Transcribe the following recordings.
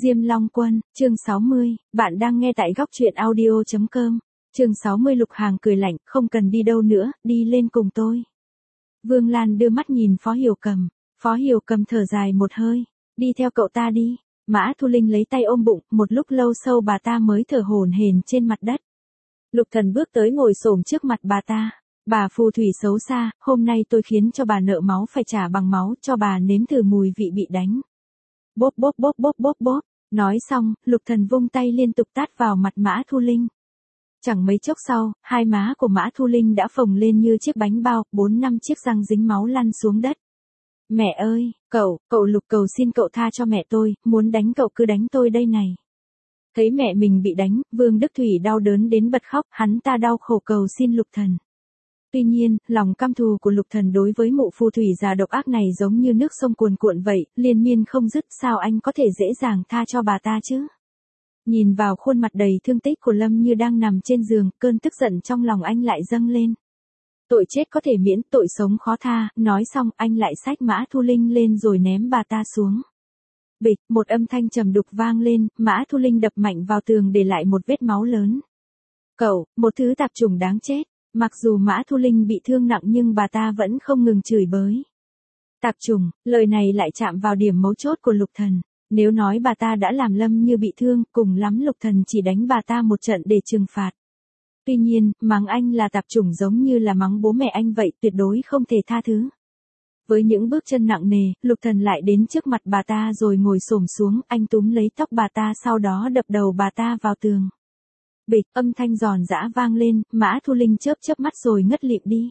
Diêm Long Quân, chương 60, bạn đang nghe tại góc truyện audio.com. Chương 60 Lục Hàng cười lạnh, không cần đi đâu nữa, đi lên cùng tôi. Vương Lan đưa mắt nhìn Phó Hiểu Cầm. Phó Hiểu Cầm thở dài một hơi, đi theo cậu ta đi. Mã Thu Linh lấy tay ôm bụng, một lúc lâu sau bà ta mới thở hổn hển trên mặt đất. Lục Thần bước tới ngồi xổm trước mặt bà ta. Bà phù thủy xấu xa, hôm nay tôi khiến cho bà nợ máu phải trả bằng máu, cho bà nếm thử mùi vị bị đánh. Bốp bốp bốp bốp bốp bốp. Nói xong, Lục Thần vung tay liên tục tát vào mặt Mã Thu Linh. Chẳng mấy chốc sau, hai má của Mã Thu Linh đã phồng lên như chiếc bánh bao, 4-5 chiếc răng dính máu lăn xuống đất. Mẹ ơi, cậu Lục cầu xin cậu tha cho mẹ tôi, muốn đánh cậu cứ đánh tôi đây này. Thấy mẹ mình bị đánh, Vương Đức Thủy đau đớn đến bật khóc, hắn ta đau khổ cầu xin Lục Thần. Tuy nhiên, lòng căm thù của Lục Thần đối với mụ phù thủy già độc ác này giống như nước sông cuồn cuộn vậy, liên miên không dứt, sao anh có thể dễ dàng tha cho bà ta chứ? Nhìn vào khuôn mặt đầy thương tích của Lâm Như đang nằm trên giường, cơn tức giận trong lòng anh lại dâng lên. Tội chết có thể miễn, tội sống khó tha, nói xong anh lại xách Mã Thu Linh lên rồi ném bà ta xuống. Bịch, một âm thanh trầm đục vang lên, Mã Thu Linh đập mạnh vào tường để lại một vết máu lớn. Cậu, một thứ tạp chủng đáng chết. Mặc dù Mã Thu Linh bị thương nặng nhưng bà ta vẫn không ngừng chửi bới. Tạp chủng, lời này lại chạm vào điểm mấu chốt của Lục Thần. Nếu nói bà ta đã làm Lâm Như bị thương, cùng lắm Lục Thần chỉ đánh bà ta một trận để trừng phạt. Tuy nhiên, mắng anh là tạp chủng giống như là mắng bố mẹ anh vậy, tuyệt đối không thể tha thứ. Với những bước chân nặng nề, Lục Thần lại đến trước mặt bà ta rồi ngồi xổm xuống, anh túm lấy tóc bà ta sau đó đập đầu bà ta vào tường. Bịch, âm thanh giòn giã vang lên, Mã Thu Linh chớp chớp mắt rồi ngất lịm đi.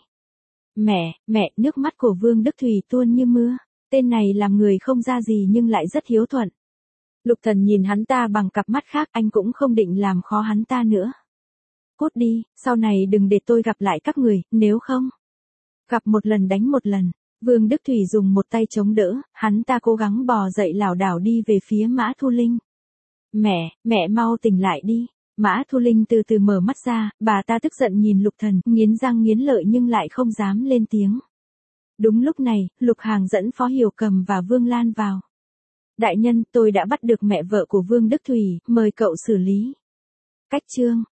Mẹ, nước mắt của Vương Đức Thủy tuôn như mưa. Tên này làm người không ra gì nhưng lại rất hiếu thuận. Lục Thần nhìn hắn ta bằng cặp mắt khác, anh cũng không định làm khó hắn ta nữa. Cút đi, sau này đừng để tôi gặp lại các người, nếu không. Gặp một lần đánh một lần. Vương Đức Thủy dùng một tay chống đỡ, hắn ta cố gắng bò dậy lảo đảo đi về phía Mã Thu Linh. Mẹ mau tỉnh lại đi. Mã Thu Linh từ từ mở mắt ra, bà ta tức giận nhìn Lục Thần, nghiến răng nghiến lợi nhưng lại không dám lên tiếng. Đúng lúc này, Lục Hàng dẫn Phó Hiểu Cầm và Vương Lan vào. Đại nhân, tôi đã bắt được mẹ vợ của Vương Đức Thủy, mời cậu xử lý. Cách chương,